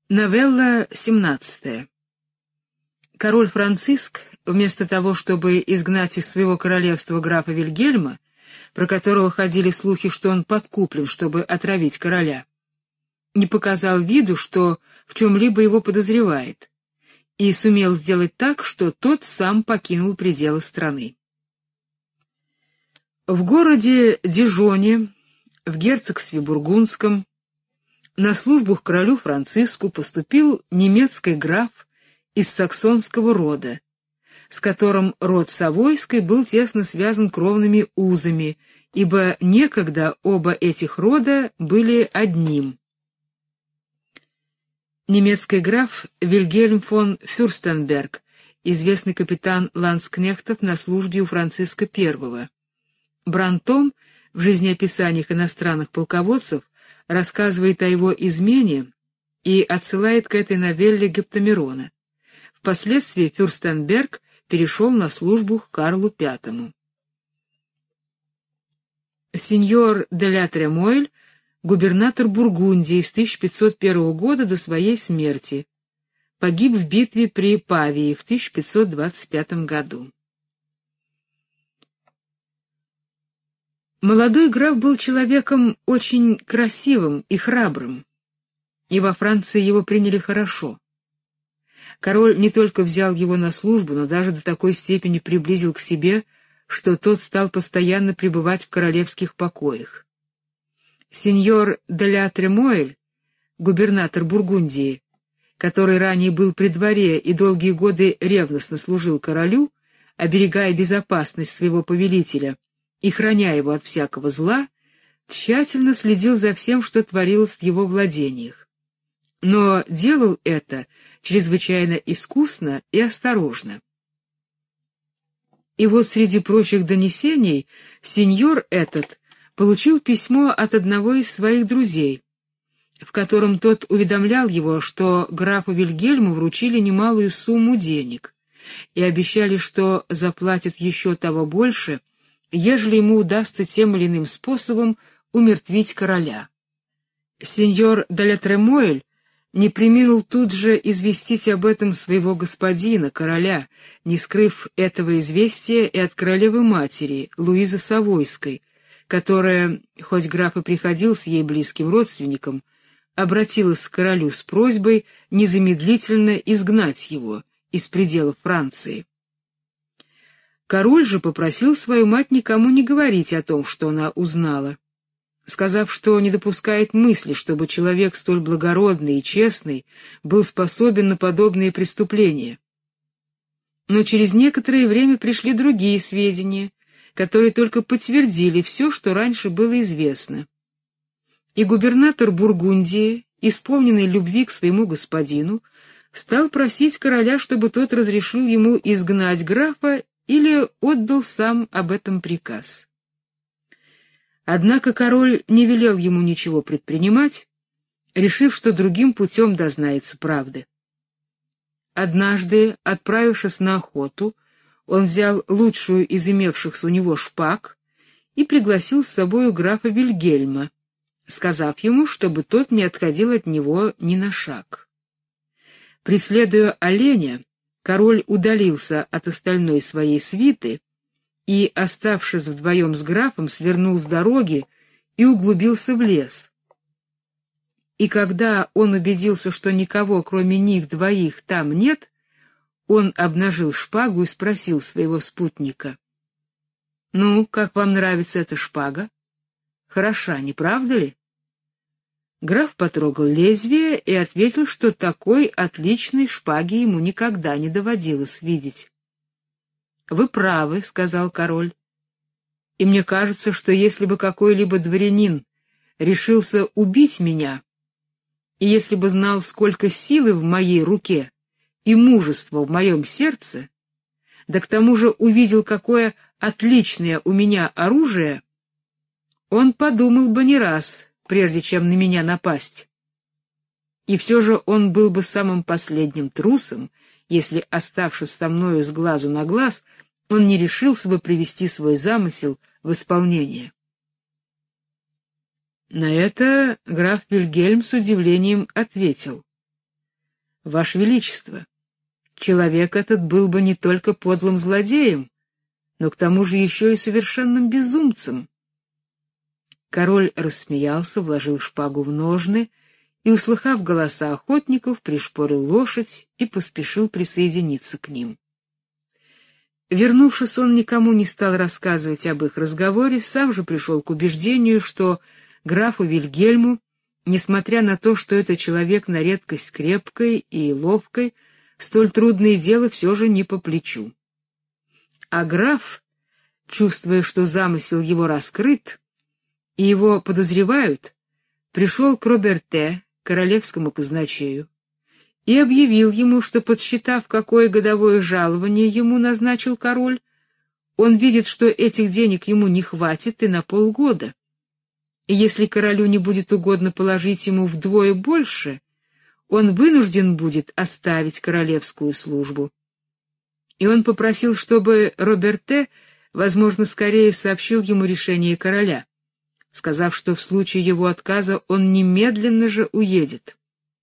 Новелла 17. Король Франциск, вместо того, чтобы изгнать из своего королевства графа Вильгельма, про которого ходили слухи, что он подкуплен, чтобы отравить короля, не показал виду, что в чем-либо его подозревает, и сумел сделать так, что тот сам покинул пределы страны. В городе Дижоне, в герцогстве Бургундском, на службу к королю Франциску поступил немецкий граф из саксонского рода, с которым род Савойский был тесно связан кровными узами, ибо некогда оба этих рода были одним. Немецкий граф Вильгельм фон Фюрстенберг, известный капитан ландскнехтов на службе у Франциска I. Брантом в жизнеописаниях иностранных полководцев рассказывает о его измене и отсылает к этой новелле Гептамирона. Впоследствии Фюрстенберг перешел на службу к Карлу V. Сеньор де ля Тремойль, губернатор Бургундии с 1501 года до своей смерти, погиб в битве при Павии в 1525 году. Молодой граф был человеком очень красивым и храбрым, и во Франции его приняли хорошо. Король не только взял его на службу, но даже до такой степени приблизил к себе, что тот стал постоянно пребывать в королевских покоях. Сеньор де ля Тремойль, губернатор Бургундии, который ранее был при дворе и долгие годы ревностно служил королю, оберегая безопасность своего повелителя и храня его от всякого зла, тщательно следил за всем, что творилось в его владениях. Но делал это чрезвычайно искусно и осторожно. И вот среди прочих донесений сеньор этот получил письмо от одного из своих друзей, в котором тот уведомлял его, что графу Вильгельму вручили немалую сумму денег и обещали, что заплатят еще того больше, ежели ему удастся тем или иным способом умертвить короля. Сеньор де ля Тремойль не преминул тут же известить об этом своего господина, короля, не скрыв этого известия и от королевы-матери, Луизы Савойской, которая, хоть граф и приходил с ей близким родственником, обратилась к королю с просьбой незамедлительно изгнать его из пределов Франции. Король же попросил свою мать никому не говорить о том, что она узнала, сказав, что не допускает мысли, чтобы человек столь благородный и честный был способен на подобные преступления. Но через некоторое время пришли другие сведения, которые только подтвердили все, что раньше было известно. И губернатор Бургундии, исполненный любви к своему господину, стал просить короля, чтобы тот разрешил ему изгнать графа или отдал сам об этом приказ. Однако король не велел ему ничего предпринимать, решив, что другим путем дознается правды. Однажды, отправившись на охоту, он взял лучшую из имевшихся у него шпаг и пригласил с собою графа Вильгельма, сказав ему, чтобы тот не отходил от него ни на шаг. Преследуя оленя, король удалился от остальной своей свиты и, оставшись вдвоем с графом, свернул с дороги и углубился в лес. И когда он убедился, что никого, кроме них двоих, там нет, он обнажил шпагу и спросил своего спутника: «Ну, как вам нравится эта шпага? Хороша, не правда ли?» Граф потрогал лезвие и ответил, что такой отличной шпаги ему никогда не доводилось видеть. «Вы правы», — сказал король, — «и мне кажется, что если бы какой-либо дворянин решился убить меня, и если бы знал, сколько силы в моей руке и мужества в моем сердце, да к тому же увидел, какое отличное у меня оружие, он подумал бы не раз, прежде чем на меня напасть. И все же он был бы самым последним трусом, если, оставшись со мною с глазу на глаз, он не решился бы привести свой замысел в исполнение. На это граф Вильгельм с удивлением ответил: Ваше Величество, человек этот был бы не только подлым злодеем, но к тому же еще и совершенным безумцем. Король рассмеялся, вложил шпагу в ножны и, услыхав голоса охотников, пришпорил лошадь и поспешил присоединиться к ним. Вернувшись, он никому не стал рассказывать об их разговоре, сам же пришел к убеждению, что графу Вильгельму, несмотря на то, что это человек на редкость крепкой и ловкой, столь трудное дело все же не по плечу. А граф, чувствуя, что замысел его раскрыт, и его подозревают, пришел к Роберте, королевскому казначею, и объявил ему, что, подсчитав, какое годовое жалование ему назначил король, он видит, что этих денег ему не хватит и на полгода. И если королю не будет угодно положить ему вдвое больше, он вынужден будет оставить королевскую службу. И он попросил, чтобы Роберте, возможно, скорее сообщил ему решение короля, сказав, что в случае его отказа он немедленно же уедет.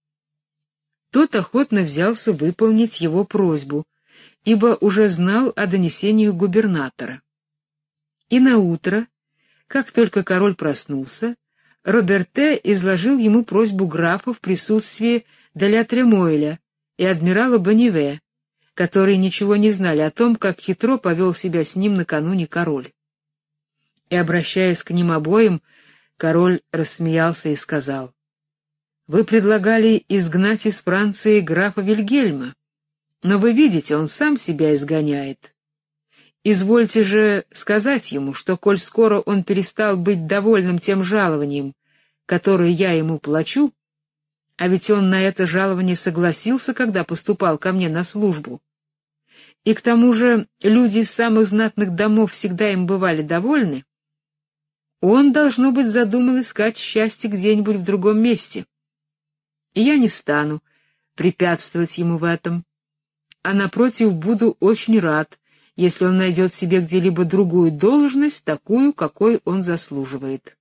Тот охотно взялся выполнить его просьбу, ибо уже знал о донесении губернатора. И наутро, как только король проснулся, Роберте изложил ему просьбу графа в присутствии де ля Тремойля и адмирала Бонниве, которые ничего не знали о том, как хитро повел себя с ним накануне король. И, обращаясь к ним обоим, король рассмеялся и сказал: «Вы предлагали изгнать из Франции графа Вильгельма, но вы видите, он сам себя изгоняет. Извольте же сказать ему, что, коль скоро он перестал быть довольным тем жалованием, которое я ему плачу, а ведь он на это жалование согласился, когда поступал ко мне на службу, и к тому же люди из самых знатных домов всегда им бывали довольны, он, должно быть, задумал искать счастье где-нибудь в другом месте. И я не стану препятствовать ему в этом, а напротив буду очень рад, если он найдет себе где-либо другую должность, такую, какой он заслуживает».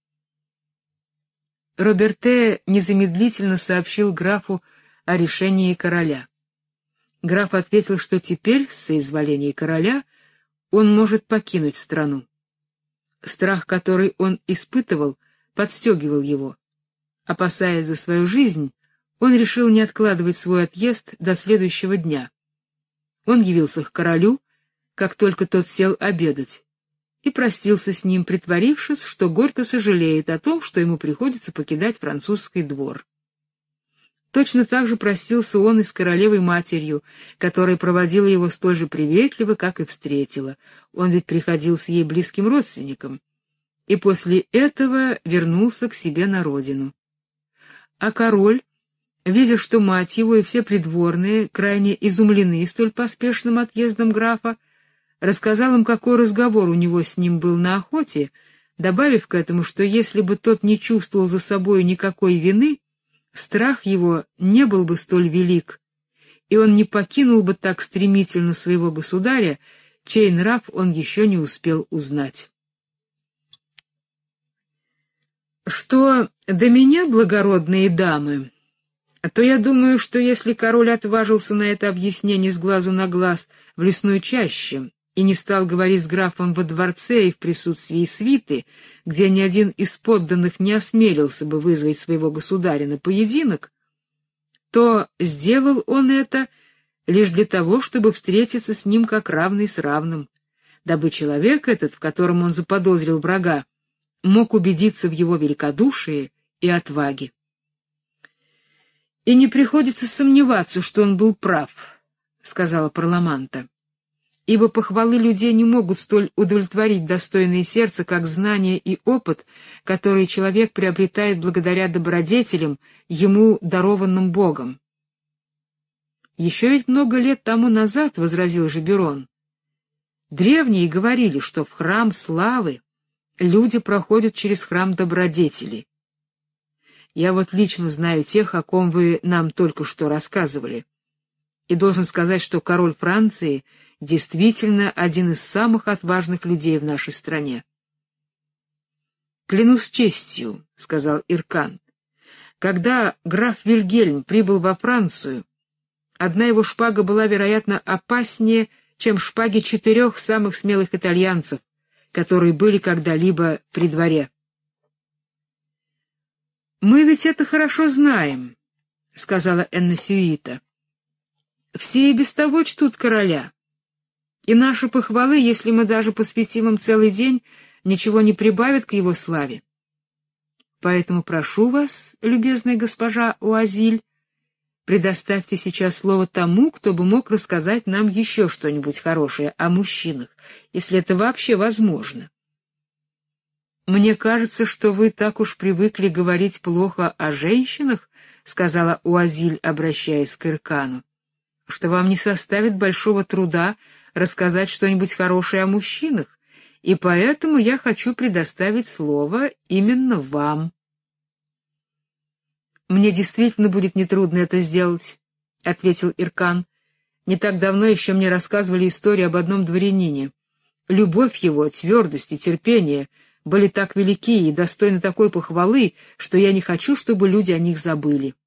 Роберте незамедлительно сообщил графу о решении короля. Граф ответил, что теперь, в соизволении короля, он может покинуть страну. Страх, который он испытывал, подстегивал его. Опасаясь за свою жизнь, он решил не откладывать свой отъезд до следующего дня. Он явился к королю, как только тот сел обедать, и простился с ним, притворившись, что горько сожалеет о том, что ему приходится покидать французский двор. Точно так же простился он и с королевой-матерью, которая проводила его столь же приветливо, как и встретила. Он ведь приходился ей близким родственником. И после этого вернулся к себе на родину. А король, видя, что мать его и все придворные крайне изумлены столь поспешным отъездом графа, рассказал им, какой разговор у него с ним был на охоте, добавив к этому, что если бы тот не чувствовал за собой никакой вины, страх его не был бы столь велик, и он не покинул бы так стремительно своего государя, чей нрав он еще не успел узнать. Что до меня, благородные дамы, то я думаю, что если король отважился на это объяснение с глазу на глаз в лесной чаще и не стал говорить с графом во дворце и в присутствии свиты, где ни один из подданных не осмелился бы вызвать своего государя на поединок, то сделал он это лишь для того, чтобы встретиться с ним как равный с равным, дабы человек этот, в котором он заподозрил врага, мог убедиться в его великодушии и отваге. «И не приходится сомневаться, что он был прав», — сказала Парламанта, «ибо похвалы людей не могут столь удовлетворить достойное сердце, как знание и опыт, которые человек приобретает благодаря добродетелям, ему дарованным Богом». «Еще ведь много лет тому назад, — возразил Жеберон, — древние говорили, что в храм славы люди проходят через храм добродетели. Я вот лично знаю тех, о ком вы нам только что рассказывали, и должен сказать, что король Франции действительно один из самых отважных людей в нашей стране». «Клянусь честью, — сказал Иркан, — когда граф Вильгельм прибыл во Францию, одна его шпага была, вероятно, опаснее, чем шпаги 4 самых смелых итальянцев, которые были когда-либо при дворе. «Мы ведь это хорошо знаем», — сказала Энна Сюита. «Все и без того чтут короля, и наши похвалы, если мы даже посвятим им целый день, ничего не прибавят к его славе. Поэтому прошу вас, любезная госпожа Уазиль, предоставьте сейчас слово тому, кто бы мог рассказать нам еще что-нибудь хорошее о мужчинах, если это вообще возможно». «Мне кажется, что вы так уж привыкли говорить плохо о женщинах, — сказала Уазиль, обращаясь к Иркану, — что вам не составит большого труда рассказать что-нибудь хорошее о мужчинах, и поэтому я хочу предоставить слово именно вам». «Мне действительно будет нетрудно это сделать», — ответил Иркан. «Не так давно еще мне рассказывали историю об одном дворянине. Любовь его, твердость и терпение были так велики и достойны такой похвалы, что я не хочу, чтобы люди о них забыли.